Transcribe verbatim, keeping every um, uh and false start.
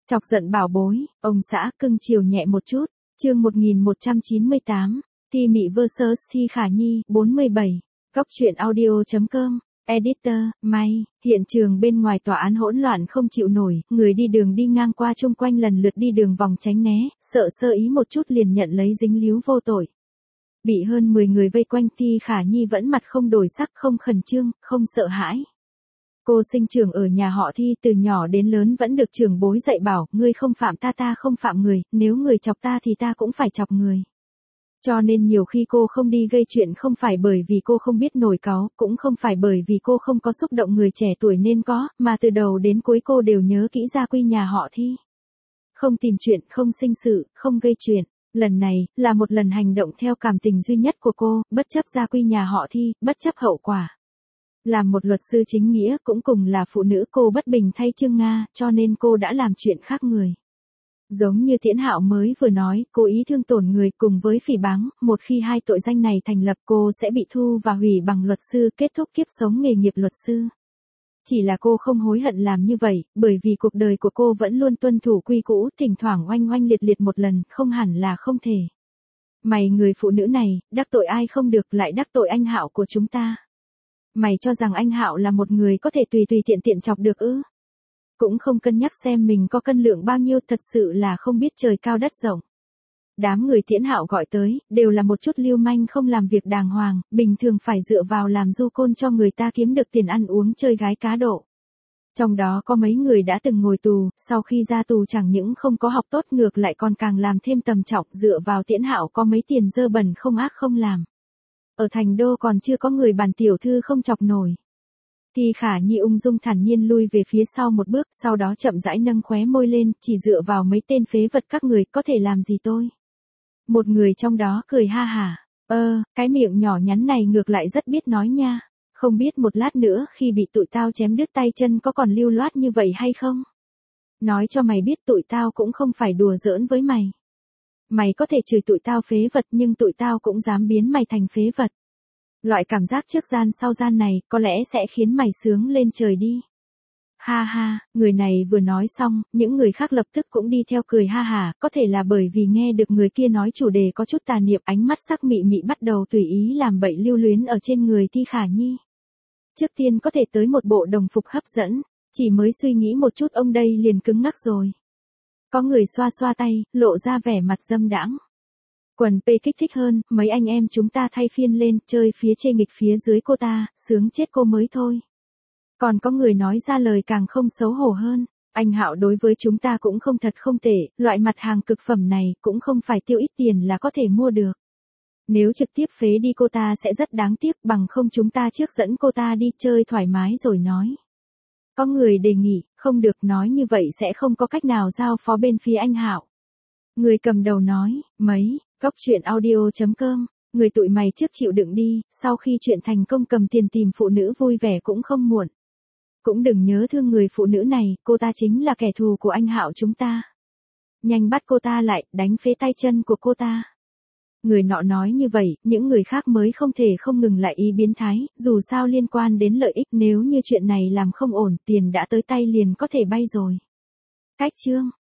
Chọc giận bảo bối, ông xã cưng chiều nhẹ một chút, chương một nghìn một trăm chín mươi tám, Ti Mị versus Thi Khả Nhi, bốn mươi bảy, góc truyện audio chấm com, editor, May, hiện trường bên ngoài tòa án hỗn loạn không chịu nổi, người đi đường đi ngang qua chung quanh lần lượt đi đường vòng tránh né, sợ sơ ý một chút liền nhận lấy dính líu vô tội. Bị hơn mười người vây quanh Thi Khả Nhi vẫn mặt không đổi sắc, không khẩn trương, không sợ hãi. Cô sinh trưởng ở nhà họ Thi, từ nhỏ đến lớn vẫn được trưởng bối dạy bảo, ngươi không phạm ta ta không phạm người, nếu người chọc ta thì ta cũng phải chọc người. Cho nên nhiều khi cô không đi gây chuyện không phải bởi vì cô không biết nổi cáu, cũng không phải bởi vì cô không có xúc động người trẻ tuổi nên có, mà từ đầu đến cuối cô đều nhớ kỹ gia quy nhà họ Thi. Không tìm chuyện, không sinh sự, không gây chuyện. Lần này, là một lần hành động theo cảm tình duy nhất của cô, bất chấp gia quy nhà họ Thi, bất chấp hậu quả. Làm một luật sư chính nghĩa cũng cùng là phụ nữ, cô bất bình thay Trương Nga, cho nên cô đã làm chuyện khác người. Giống như Tiễn Hạo mới vừa nói, cố ý thương tổn người cùng với phỉ báng, một khi hai tội danh này thành lập cô sẽ bị thu và hủy bằng luật sư, kết thúc kiếp sống nghề nghiệp luật sư. Chỉ là cô không hối hận làm như vậy, bởi vì cuộc đời của cô vẫn luôn tuân thủ quy củ, thỉnh thoảng oanh oanh liệt liệt một lần, không hẳn là không thể. Mày người phụ nữ này, đắc tội ai không được lại đắc tội anh Hạo của chúng ta. Mày cho rằng anh Hạo là một người có thể tùy tùy tiện tiện chọc được ư? Cũng không cân nhắc xem mình có cân lượng bao nhiêu, thật sự là không biết trời cao đất rộng. Đám người Tiễn Hạo gọi tới, đều là một chút lưu manh không làm việc đàng hoàng, bình thường phải dựa vào làm du côn cho người ta kiếm được tiền ăn uống chơi gái cá độ. Trong đó có mấy người đã từng ngồi tù, sau khi ra tù chẳng những không có học tốt ngược lại còn càng làm thêm tầm trọng, dựa vào Tiễn Hạo có mấy tiền dơ bẩn không ác không làm. Ở thành đô còn chưa có người bản tiểu thư không chọc nổi. Thi Khả Nhi ung dung thản nhiên lui về phía sau một bước, sau đó chậm rãi nâng khóe môi lên, chỉ dựa vào mấy tên phế vật các người có thể làm gì tôi. Một người trong đó cười ha hả, ơ, cái miệng nhỏ nhắn này ngược lại rất biết nói nha, không biết một lát nữa khi bị tụi tao chém đứt tay chân có còn lưu loát như vậy hay không. Nói cho mày biết tụi tao cũng không phải đùa giỡn với mày. Mày có thể chửi tụi tao phế vật nhưng tụi tao cũng dám biến mày thành phế vật. Loại cảm giác trước gian sau gian này có lẽ sẽ khiến mày sướng lên trời đi. Ha ha, người này vừa nói xong, những người khác lập tức cũng đi theo cười ha hả, có thể là bởi vì nghe được người kia nói chủ đề có chút tà niệm, ánh mắt sắc mị mị bắt đầu tùy ý làm bậy lưu luyến ở trên người Thi Khả Nhi. Trước tiên có thể tới một bộ đồng phục hấp dẫn, chỉ mới suy nghĩ một chút ông đây liền cứng ngắc rồi. Có người xoa xoa tay, lộ ra vẻ mặt dâm đãng. Quần P kích thích hơn, mấy anh em chúng ta thay phiên lên, chơi phía trên nghịch phía dưới cô ta, sướng chết cô mới thôi. Còn có người nói ra lời càng không xấu hổ hơn, anh Hạo đối với chúng ta cũng không thật không tệ, loại mặt hàng cực phẩm này cũng không phải tiêu ít tiền là có thể mua được. Nếu trực tiếp phế đi cô ta sẽ rất đáng tiếc, bằng không chúng ta trước dẫn cô ta đi chơi thoải mái rồi nói. Có người đề nghị, không được, nói như vậy sẽ không có cách nào giao phó bên phía anh Hạo. Người cầm đầu nói, mấy, góc truyện audio chấm com, người tụi mày trước chịu đựng đi, sau khi chuyện thành công cầm tiền tìm phụ nữ vui vẻ cũng không muộn. Cũng đừng nhớ thương người phụ nữ này, cô ta chính là kẻ thù của anh Hạo chúng ta. Nhanh bắt cô ta lại, đánh phế tay chân của cô ta. Người nọ nói như vậy, những người khác mới không thể không ngừng lại ý biến thái, dù sao liên quan đến lợi ích, nếu như chuyện này làm không ổn, tiền đã tới tay liền có thể bay rồi. Cách chương